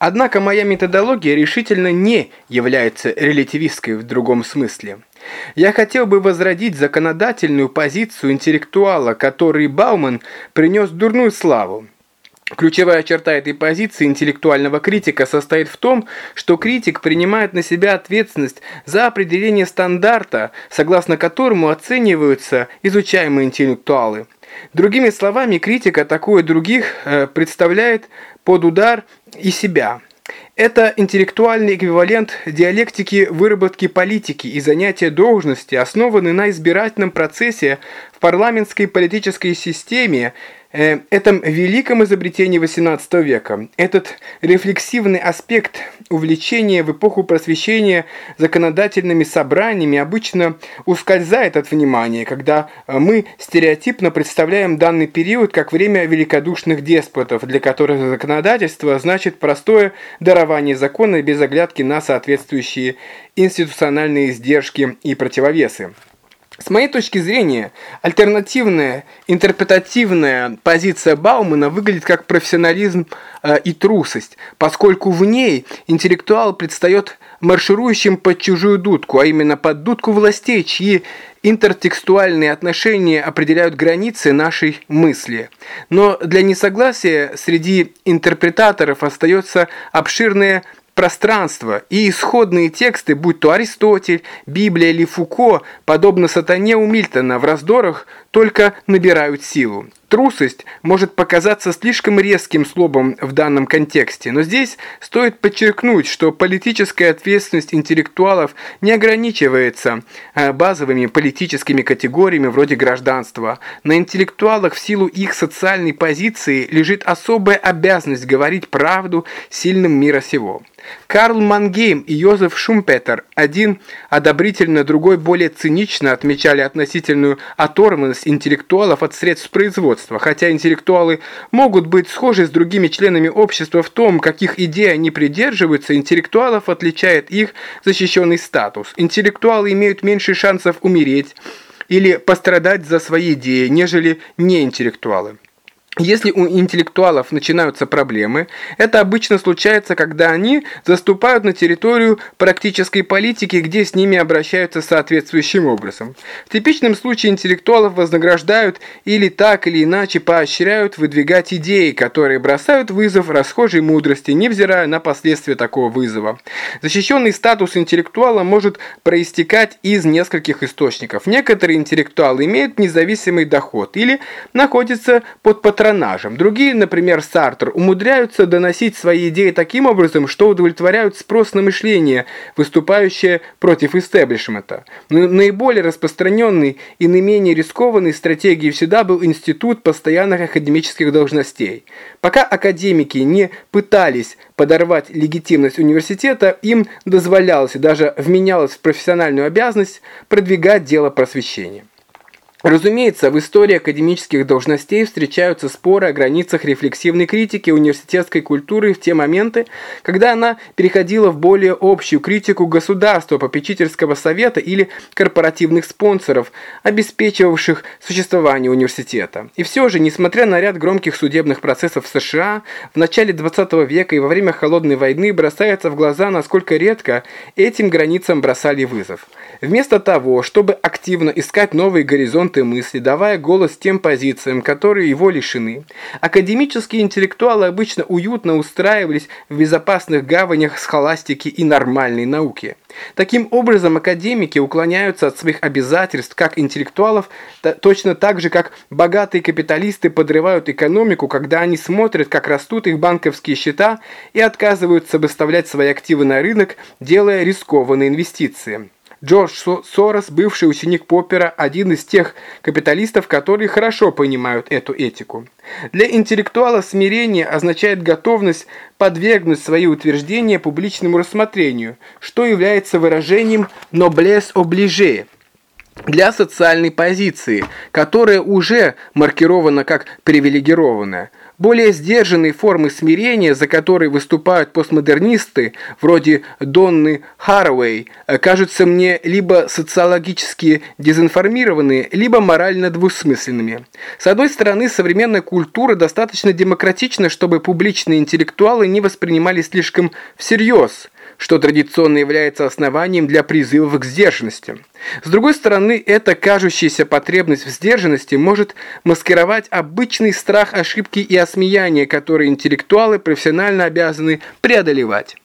Однако моя методология решительно не является релятивистской в другом смысле. Я хотел бы возродить законодательную позицию интеллектуала, который Бауман принес дурную славу. Ключевая черта этой позиции интеллектуального критика состоит в том, что критик принимает на себя ответственность за определение стандарта, согласно которому оцениваются изучаемые интеллектуалы. Другими словами, критик, атакуя других, представляет под удар и себя. Это интеллектуальный эквивалент диалектики выработки политики и занятия должности, основанный на избирательном процессе в парламентской политической системе, этом великом изобретении XVIII века. Этот рефлексивный аспект увлечения в эпоху просвещения законодательными собраниями обычно ускользает от внимания, когда мы стереотипно представляем данный период как время великодушных деспотов, для которых законодательство значит простое дарование закона без оглядки на соответствующие институциональные издержки и противовесы. С моей точки зрения, альтернативная интерпретативная позиция Баумана выглядит как профессионализм и трусость, поскольку в ней интеллектуал предстает марширующим под чужую дудку, а именно под дудку властей, чьи интертекстуальные отношения определяют границы нашей мысли. Но для несогласия среди интерпретаторов остается обширное пространство, и исходные тексты, будь то Аристотель, Библия или Фуко, подобно сатане у Мильтона, в раздорах только набирают силу. Трусость может показаться слишком резким словом в данном контексте, но здесь стоит подчеркнуть, что политическая ответственность интеллектуалов не ограничивается базовыми политическими категориями вроде гражданства. На интеллектуалах в силу их социальной позиции лежит особая обязанность говорить правду сильным мира сего. Карл Мангейм и Йозеф Шумпетер, один одобрительно, другой более цинично, отмечали относительную оторванность интеллектуалов от средств производства. Хотя интеллектуалы могут быть схожи с другими членами общества в том, каких идей они придерживаются, интеллектуалов отличает их защищенный статус. Интеллектуалы имеют меньше шансов умереть или пострадать за свои идеи, нежели неинтеллектуалы. Если у интеллектуалов начинаются проблемы, это обычно случается, когда они заступают на территорию практической политики, где с ними обращаются соответствующим образом. В типичном случае интеллектуалов вознаграждают или так или иначе поощряют выдвигать идеи, которые бросают вызов расхожей мудрости, невзирая на последствия такого вызова. Защищенный статус интеллектуала может проистекать из нескольких источников. Некоторые интеллектуалы имеют независимый доход или находятся под патронажем. Другие, например, Сартр, умудряются доносить свои идеи таким образом, что удовлетворяют спрос на мышление, выступающее против истеблишмента. Но наиболее распространенной и наименее рискованной стратегией всегда был институт постоянных академических должностей. Пока академики не пытались подорвать легитимность университета, им дозволялось и даже вменялось в профессиональную обязанность продвигать дело просвещения. Разумеется, в истории академических должностей встречаются споры о границах рефлексивной критики университетской культуры в те моменты, когда она переходила в более общую критику государства, попечительского совета или корпоративных спонсоров, обеспечивавших существование университета. И все же, несмотря на ряд громких судебных процессов в США, в начале XX века и во время Холодной войны бросается в глаза, насколько редко этим границам бросали вызов. Вместо того, чтобы активно искать новые горизонты мысли, давая голос тем позициям, которые его лишены, академические интеллектуалы обычно уютно устраивались в безопасных гаванях схоластики и нормальной науки. Таким образом, академики уклоняются от своих обязательств как интеллектуалов, точно так же, как богатые капиталисты подрывают экономику, когда они смотрят, как растут их банковские счета, и отказываются выставлять свои активы на рынок, делая рискованные инвестиции. Джордж Сорос, бывший ученик Поппера, один из тех капиталистов, которые хорошо понимают эту этику. Для интеллектуала смирение означает готовность подвергнуть свои утверждения публичному рассмотрению, что является выражением noblesse oblige для социальной позиции, которая уже маркирована как привилегированная. Более сдержанные формы смирения, за которые выступают постмодернисты, вроде Донны Хаraway, кажутся мне либо социологически дезинформированными, либо морально двусмысленными. С одной стороны, современная культура достаточно демократична, чтобы публичные интеллектуалы не воспринимались слишком всерьез, что традиционно является основанием для призывов к сдержанности. С другой стороны, эта кажущаяся потребность в сдержанности может маскировать обычный страх ошибки и осмеяния, которые интеллектуалы профессионально обязаны преодолевать.